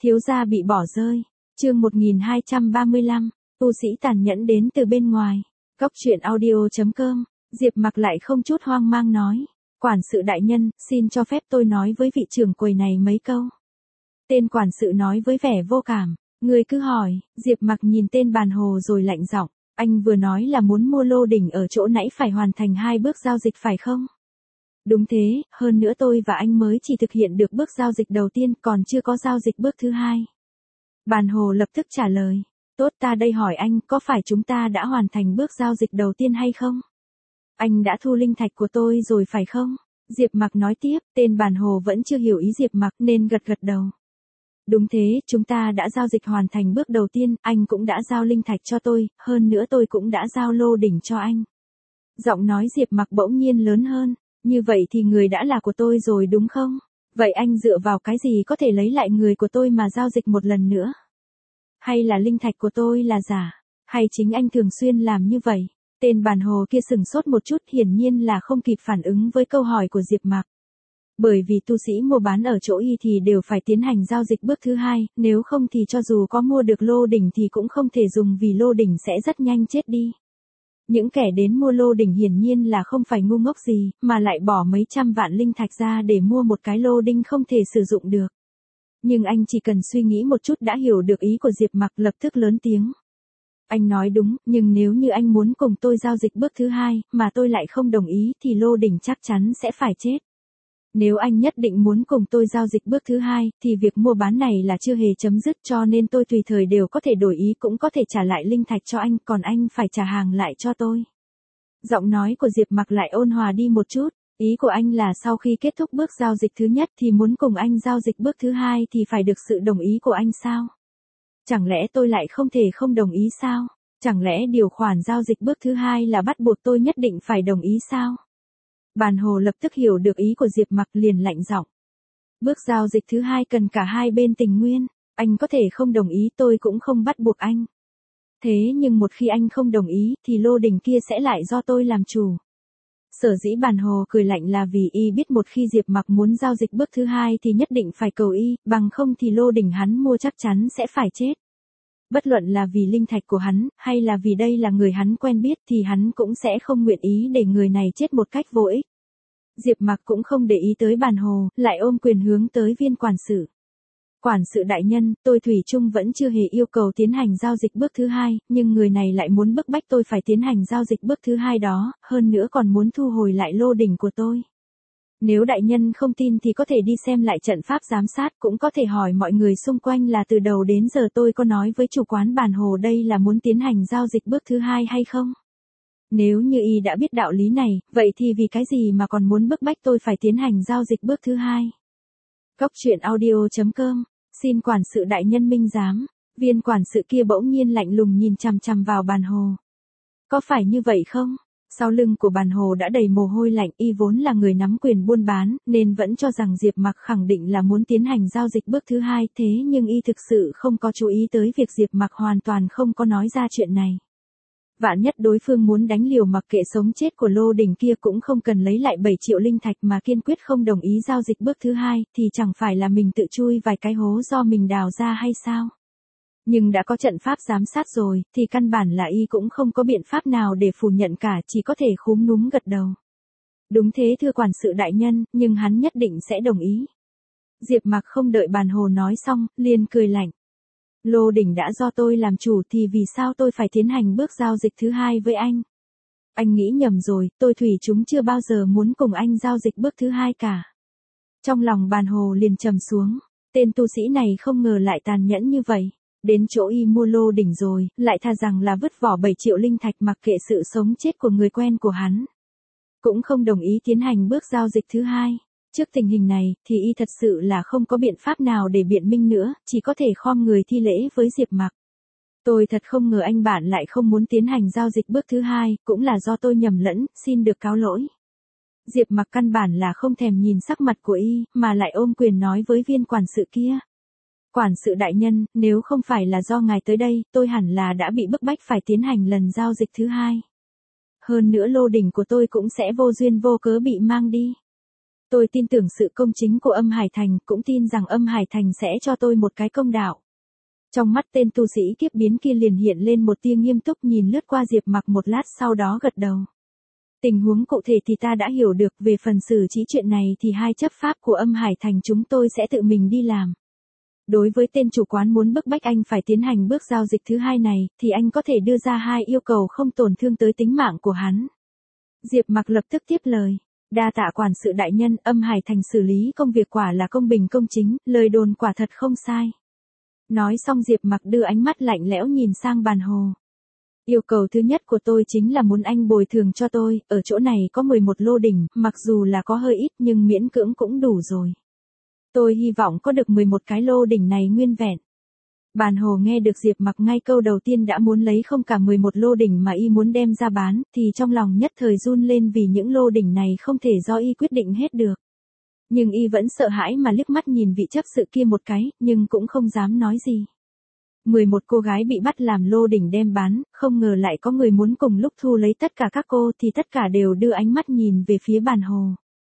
Thiếu gia bị bỏ rơi. Chương 1235, tu sĩ tàn nhẫn đến từ bên ngoài. Cốc truyện audio.com. Diệp Mặc lại không chút hoang mang nói, quản sự đại nhân, xin cho phép tôi nói với vị trưởng quầy này mấy câu. Tên quản sự nói với vẻ vô cảm, người cứ hỏi. Diệp Mặc nhìn tên bàn hồ rồi lạnh giọng, anh vừa nói là muốn mua lô đỉnh ở chỗ nãy phải hoàn thành 2 bước giao dịch phải không? Đúng thế, hơn nữa tôi và anh mới chỉ thực hiện được bước giao dịch đầu tiên, còn chưa có giao dịch bước thứ 2. Bàn hồ lập tức trả lời, tốt, ta đây hỏi anh, có phải chúng ta đã hoàn thành bước giao dịch đầu tiên hay không? Anh đã thu linh thạch của tôi rồi phải không? Diệp Mặc nói tiếp, tên bàn hồ vẫn chưa hiểu ý Diệp Mặc nên gật gật đầu. Đúng thế, chúng ta đã giao dịch hoàn thành bước đầu tiên, anh cũng đã giao linh thạch cho tôi, hơn nữa tôi cũng đã giao lô đỉnh cho anh. Giọng nói Diệp Mặc bỗng nhiên lớn hơn, như vậy thì người đã là của tôi rồi đúng không? Vậy anh dựa vào cái gì có thể lấy lại người của tôi mà giao dịch một lần nữa? Hay là linh thạch của tôi là giả? Hay chính anh thường xuyên làm như vậy? Tên bàn hồ kia sừng sốt một chút, hiển nhiên là không kịp phản ứng với câu hỏi của Diệp Mặc. Bởi vì tu sĩ mua bán ở chỗ y thì đều phải tiến hành giao dịch bước thứ 2, nếu không thì cho dù có mua được lô đỉnh thì cũng không thể dùng vì lô đỉnh sẽ rất nhanh chết đi. Những kẻ đến mua lô đỉnh hiển nhiên là không phải ngu ngốc gì, mà lại bỏ mấy trăm vạn linh thạch ra để mua một cái lô đinh không thể sử dụng được. Nhưng anh chỉ cần suy nghĩ một chút đã hiểu được ý của Diệp Mặc, lập tức lớn tiếng. Anh nói đúng, nhưng nếu như anh muốn cùng tôi giao dịch bước thứ 2, mà tôi lại không đồng ý thì lô đỉnh chắc chắn sẽ phải chết. Nếu anh nhất định muốn cùng tôi giao dịch bước thứ 2, thì việc mua bán này là chưa hề chấm dứt, cho nên tôi tùy thời đều có thể đổi ý, cũng có thể trả lại linh thạch cho anh, còn anh phải trả hàng lại cho tôi. Giọng nói của Diệp Mặc lại ôn hòa đi một chút, ý của anh là sau khi kết thúc bước giao dịch thứ nhất thì muốn cùng anh giao dịch bước thứ 2 thì phải được sự đồng ý của anh sao? Chẳng lẽ tôi lại không thể không đồng ý sao? Chẳng lẽ điều khoản giao dịch bước thứ 2 là bắt buộc tôi nhất định phải đồng ý sao? Bàn hồ lập tức hiểu được ý của Diệp Mặc, liền lạnh giọng. Bước giao dịch thứ 2 cần cả hai bên tình nguyên, anh có thể không đồng ý, tôi cũng không bắt buộc anh. Thế nhưng một khi anh không đồng ý thì lô đỉnh kia sẽ lại do tôi làm chủ. Sở dĩ bàn hồ cười lạnh là vì y biết một khi Diệp Mặc muốn giao dịch bước thứ 2 thì nhất định phải cầu y, bằng không thì lô đỉnh hắn mua chắc chắn sẽ phải chết. Bất luận là vì linh thạch của hắn, hay là vì đây là người hắn quen biết thì hắn cũng sẽ không nguyện ý để người này chết một cách vô ích. Diệp Mặc cũng không để ý tới bàn hồ, lại ôm quyền hướng tới viên quản sự. Quản sự đại nhân, tôi thủy chung vẫn chưa hề yêu cầu tiến hành giao dịch bước thứ 2, nhưng người này lại muốn bức bách tôi phải tiến hành giao dịch bước thứ 2 đó, hơn nữa còn muốn thu hồi lại lô đỉnh của tôi. Nếu đại nhân không tin thì có thể đi xem lại trận pháp giám sát, cũng có thể hỏi mọi người xung quanh là từ đầu đến giờ tôi có nói với chủ quán bàn hồ đây là muốn tiến hành giao dịch bước thứ 2 hay không? Nếu như y đã biết đạo lý này, vậy thì vì cái gì mà còn muốn bức bách tôi phải tiến hành giao dịch bước thứ 2? Cốc truyện audio.com, xin quản sự đại nhân minh giám. Viên quản sự kia bỗng nhiên lạnh lùng nhìn chằm chằm vào bàn hồ. Có phải như vậy không? Sau lưng của bàn hồ đã đầy mồ hôi lạnh, y vốn là người nắm quyền buôn bán, nên vẫn cho rằng Diệp Mặc khẳng định là muốn tiến hành giao dịch bước thứ 2, thế nhưng y thực sự không có chú ý tới việc Diệp Mặc hoàn toàn không có nói ra chuyện này. Vạn nhất đối phương muốn đánh liều mặc kệ sống chết của lô đỉnh kia cũng không cần lấy lại 7 triệu linh thạch mà kiên quyết không đồng ý giao dịch bước thứ 2, thì chẳng phải là mình tự chui vài cái hố do mình đào ra hay sao? Nhưng đã có trận pháp giám sát rồi, thì căn bản là y cũng không có biện pháp nào để phủ nhận cả, chỉ có thể khúm núm gật đầu. Đúng thế thưa quản sự đại nhân, nhưng hắn nhất định sẽ đồng ý. Diệp Mặc không đợi bàn hồ nói xong, liền cười lạnh. Lô đỉnh đã do tôi làm chủ thì vì sao tôi phải tiến hành bước giao dịch thứ 2 với anh? Anh nghĩ nhầm rồi, tôi thủy chúng chưa bao giờ muốn cùng anh giao dịch bước thứ 2 cả. Trong lòng bàn hồ liền trầm xuống, tên tu sĩ này không ngờ lại tàn nhẫn như vậy. Đến chỗ y mua lô đỉnh rồi, lại thà rằng là vứt vỏ 7 triệu linh thạch mặc kệ sự sống chết của người quen của hắn. Cũng không đồng ý tiến hành bước giao dịch thứ 2. Trước tình hình này, thì y thật sự là không có biện pháp nào để biện minh nữa, chỉ có thể khom người thi lễ với Diệp Mặc. Tôi thật không ngờ anh bạn lại không muốn tiến hành giao dịch bước thứ 2, cũng là do tôi nhầm lẫn, xin được cáo lỗi. Diệp Mặc căn bản là không thèm nhìn sắc mặt của y, mà lại ôm quyền nói với viên quản sự kia. Quản sự đại nhân, nếu không phải là do ngài tới đây, tôi hẳn là đã bị bức bách phải tiến hành lần giao dịch thứ 2. Hơn nữa lô đỉnh của tôi cũng sẽ vô duyên vô cớ bị mang đi. Tôi tin tưởng sự công chính của Âm Hải Thành, cũng tin rằng Âm Hải Thành sẽ cho tôi một cái công đạo. Trong mắt tên tu sĩ kiếp biến kia liền hiện lên một tia nghiêm túc, nhìn lướt qua Diệp Mặc một lát sau đó gật đầu. Tình huống cụ thể thì ta đã hiểu được, về phần xử trí chuyện này thì hai chấp pháp của Âm Hải Thành chúng tôi sẽ tự mình đi làm. Đối với tên chủ quán muốn bức bách anh phải tiến hành bước giao dịch thứ hai này, thì anh có thể đưa ra hai yêu cầu không tổn thương tới tính mạng của hắn. Diệp Mặc lập tức tiếp lời. Đa tạ quản sự đại nhân, Âm Hải Thành xử lý công việc quả là công bình công chính, lời đồn quả thật không sai. Nói xong Diệp Mặc đưa ánh mắt lạnh lẽo nhìn sang bàn hồ. Yêu cầu thứ nhất của tôi chính là muốn anh bồi thường cho tôi, ở chỗ này có 11 lô đỉnh, mặc dù là có hơi ít nhưng miễn cưỡng cũng đủ rồi. Tôi hy vọng có được 11 cái lô đỉnh này nguyên vẹn. Bàn hồ nghe được Diệp Mặc ngay câu đầu tiên đã muốn lấy không cả 11 lô đỉnh mà y muốn đem ra bán, thì trong lòng nhất thời run lên vì những lô đỉnh này không thể do y quyết định hết được. Nhưng y vẫn sợ hãi mà liếc mắt nhìn vị chấp sự kia một cái, nhưng cũng không dám nói gì. 11 cô gái bị bắt làm lô đỉnh đem bán, không ngờ lại có người muốn cùng lúc thu lấy tất cả các cô, thì tất cả đều đưa ánh mắt nhìn về phía bàn hồ.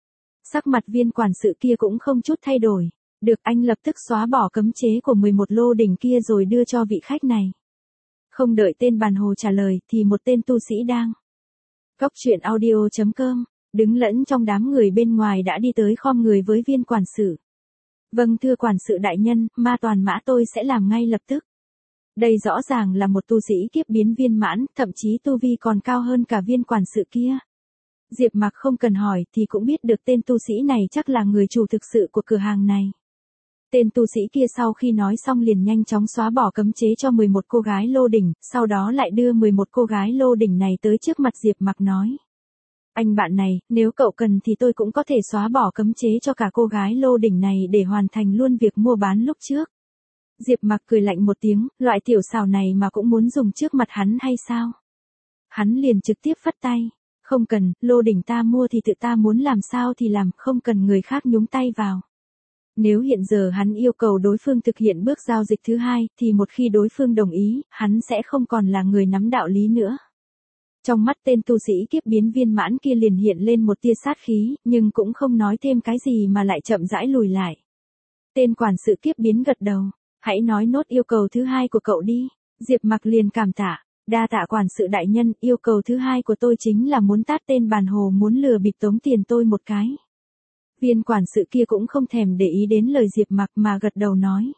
Sắc mặt viên quản sự kia cũng không chút thay đổi. Được, anh lập tức xóa bỏ cấm chế của 11 lô đỉnh kia rồi đưa cho vị khách này. Không đợi tên bàn hồ trả lời thì một tên tu sĩ đang Cóc truyện audio.com đứng lẫn trong đám người bên ngoài đã đi tới khom người với viên quản sự. Vâng thưa quản sự đại nhân, ma toàn mã tôi sẽ làm ngay lập tức. Đây rõ ràng là một tu sĩ kiếp biến viên mãn, thậm chí tu vi còn cao hơn cả viên quản sự kia. Diệp Mặc không cần hỏi thì cũng biết được tên tu sĩ này chắc là người chủ thực sự của cửa hàng này. Tên tu sĩ kia sau khi nói xong liền nhanh chóng xóa bỏ cấm chế cho 11 cô gái lô đỉnh, sau đó lại đưa 11 cô gái lô đỉnh này tới trước mặt Diệp Mặc nói. Anh bạn này, nếu cậu cần thì tôi cũng có thể xóa bỏ cấm chế cho cả cô gái lô đỉnh này để hoàn thành luôn việc mua bán lúc trước. Diệp Mặc cười lạnh một tiếng, loại tiểu xào này mà cũng muốn dùng trước mặt hắn hay sao? Hắn liền trực tiếp phất tay. Không cần, lô đỉnh ta mua thì tự ta muốn làm sao thì làm, không cần người khác nhúng tay vào. Nếu hiện giờ hắn yêu cầu đối phương thực hiện bước giao dịch thứ hai, thì một khi đối phương đồng ý, hắn sẽ không còn là người nắm đạo lý nữa. Trong mắt tên tu sĩ kiếp biến viên mãn kia liền hiện lên một tia sát khí, nhưng cũng không nói thêm cái gì mà lại chậm rãi lùi lại. Tên quản sự kiếp biến gật đầu, hãy nói nốt yêu cầu thứ hai của cậu đi. Diệp Mặc liền cảm tạ, đa tạ quản sự đại nhân, yêu cầu thứ hai của tôi chính là muốn tát tên bàn hồ muốn lừa bịp tống tiền tôi một cái. Viên quản sự kia cũng không thèm để ý đến lời Diệp Mặc mà gật đầu nói.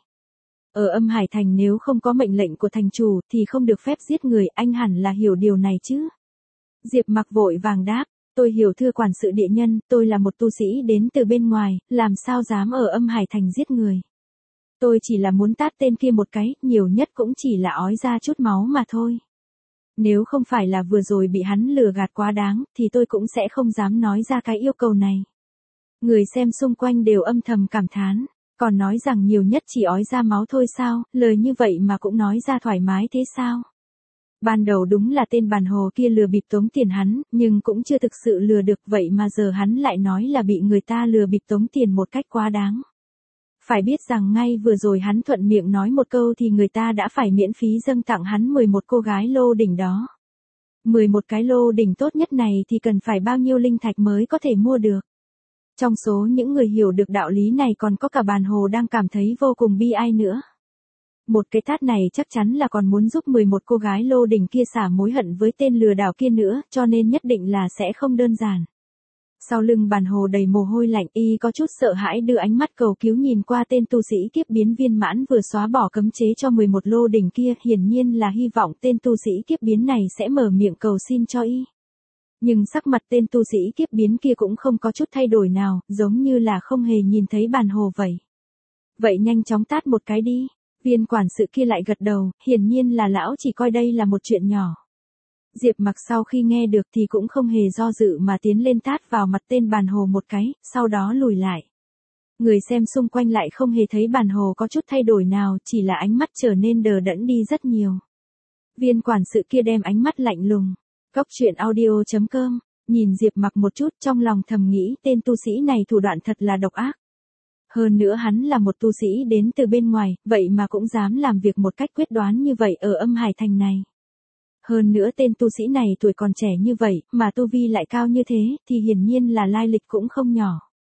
Ở Âm Hải Thành nếu không có mệnh lệnh của thành chủ thì không được phép giết người, anh hẳn là hiểu điều này chứ. Diệp Mặc vội vàng đáp, tôi hiểu thưa quản sự địa nhân, tôi là một tu sĩ đến từ bên ngoài, làm sao dám ở Âm Hải Thành giết người. Tôi chỉ là muốn tát tên kia một cái, nhiều nhất cũng chỉ là ói ra chút máu mà thôi. Nếu không phải là vừa rồi bị hắn lừa gạt quá đáng, thì tôi cũng sẽ không dám nói ra cái yêu cầu này. Người xem xung quanh đều âm thầm cảm thán, còn nói rằng nhiều nhất chỉ ói ra máu thôi sao, lời như vậy mà cũng nói ra thoải mái thế sao? Ban đầu đúng là tên bàn hồ kia lừa bịp tống tiền hắn, nhưng cũng chưa thực sự lừa được, vậy mà giờ hắn lại nói là bị người ta lừa bịp tống tiền một cách quá đáng. Phải biết rằng ngay vừa rồi hắn thuận miệng nói một câu thì người ta đã phải miễn phí dâng tặng hắn 11 cô gái lô đỉnh đó. 11 cái lô đỉnh tốt nhất này thì cần phải bao nhiêu linh thạch mới có thể mua được. Trong số những người hiểu được đạo lý này còn có cả bàn hồ đang cảm thấy vô cùng bi ai nữa. Một cái tát này chắc chắn là còn muốn giúp 11 cô gái lô đỉnh kia xả mối hận với tên lừa đảo kia nữa, cho nên nhất định là sẽ không đơn giản. Sau lưng bàn hồ đầy mồ hôi lạnh, y có chút sợ hãi đưa ánh mắt cầu cứu nhìn qua tên tu sĩ kiếp biến viên mãn vừa xóa bỏ cấm chế cho 11 lô đỉnh kia, hiển nhiên là hy vọng tên tu sĩ kiếp biến này sẽ mở miệng cầu xin cho y. Nhưng sắc mặt tên tu sĩ kiếp biến kia cũng không có chút thay đổi nào, giống như là không hề nhìn thấy bàn hồ vậy. Vậy nhanh chóng tát một cái đi. Viên quản sự kia lại gật đầu, hiển nhiên là lão chỉ coi đây là một chuyện nhỏ. Diệp Mặc sau khi nghe được thì cũng không hề do dự mà tiến lên tát vào mặt tên bàn hồ một cái, sau đó lùi lại. Người xem xung quanh lại không hề thấy bàn hồ có chút thay đổi nào, chỉ là ánh mắt trở nên đờ đẫn đi rất nhiều. Viên quản sự kia đem ánh mắt lạnh lùng. Cóc truyện audio.com, nhìn Diệp Mặc một chút trong lòng thầm nghĩ tên tu sĩ này thủ đoạn thật là độc ác. Hơn nữa hắn là một tu sĩ đến từ bên ngoài, vậy mà cũng dám làm việc một cách quyết đoán như vậy ở Âm Hải Thành này. Hơn nữa tên tu sĩ này tuổi còn trẻ như vậy, mà tu vi lại cao như thế, thì hiển nhiên là lai lịch cũng không nhỏ.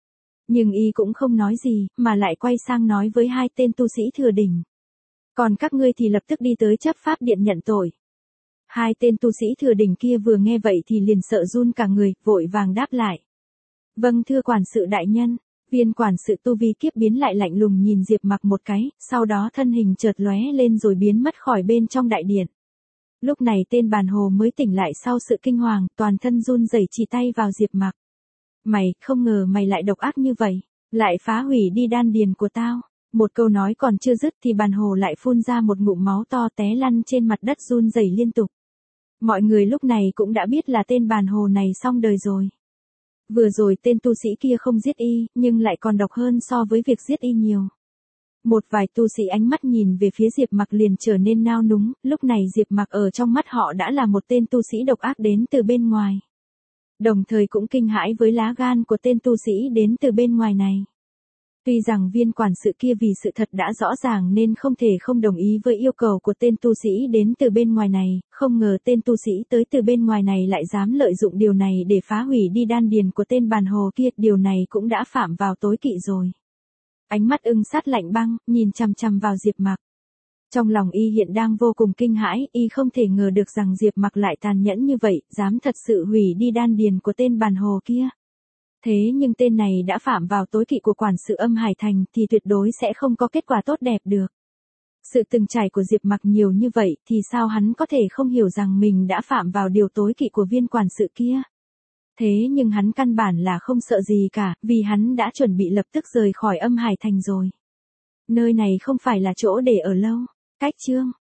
Nhưng y cũng không nói gì, mà lại quay sang nói với hai tên tu sĩ thừa đỉnh. Còn các ngươi thì lập tức đi tới chấp pháp điện nhận tội. Hai tên tu sĩ thừa đỉnh kia vừa nghe vậy thì liền sợ run cả người, vội vàng đáp lại. Vâng thưa quản sự đại nhân. Viên quản sự tu vi kiếp biến lại lạnh lùng nhìn Diệp Mặc một cái, sau đó thân hình chợt lóe lên rồi biến mất khỏi bên trong đại điện. Lúc này tên bàn hồ mới tỉnh lại sau sự kinh hoàng, toàn thân run rẩy chỉ tay vào Diệp Mặc. Mày, không ngờ mày lại độc ác như vậy, lại phá hủy đi đan điền của tao. Một câu nói còn chưa dứt thì bàn hồ lại phun ra một ngụm máu to té lăn trên mặt đất run rẩy liên tục. Mọi người lúc này cũng đã biết là tên bàn hồ này xong đời rồi. Vừa rồi tên tu sĩ kia không giết y, nhưng lại còn độc hơn so với việc giết y nhiều. Một vài tu sĩ ánh mắt nhìn về phía Diệp Mặc liền trở nên nao núng, lúc này Diệp Mặc ở trong mắt họ đã là một tên tu sĩ độc ác đến từ bên ngoài. Đồng thời cũng kinh hãi với lá gan của tên tu sĩ đến từ bên ngoài này. Tuy rằng viên quản sự kia vì sự thật đã rõ ràng nên không thể không đồng ý với yêu cầu của tên tu sĩ đến từ bên ngoài này, không ngờ tên tu sĩ tới từ bên ngoài này lại dám lợi dụng điều này để phá hủy đi đan điền của tên bàn hồ kia, điều này cũng đã phạm vào tối kỵ rồi. Ánh mắt ưng sát lạnh băng, nhìn chằm chằm vào Diệp Mặc. Trong lòng y hiện đang vô cùng kinh hãi, y không thể ngờ được rằng Diệp Mặc lại tàn nhẫn như vậy, dám thật sự hủy đi đan điền của tên bàn hồ kia. Thế nhưng tên này đã phạm vào tối kỵ của quản sự Âm Hải Thành thì tuyệt đối sẽ không có kết quả tốt đẹp được. Sự từng trải của Diệp Mặc nhiều như vậy thì sao hắn có thể không hiểu rằng mình đã phạm vào điều tối kỵ của viên quản sự kia. Thế nhưng hắn căn bản là không sợ gì cả, vì hắn đã chuẩn bị lập tức rời khỏi Âm Hải Thành rồi. Nơi này không phải là chỗ để ở lâu. Cách chương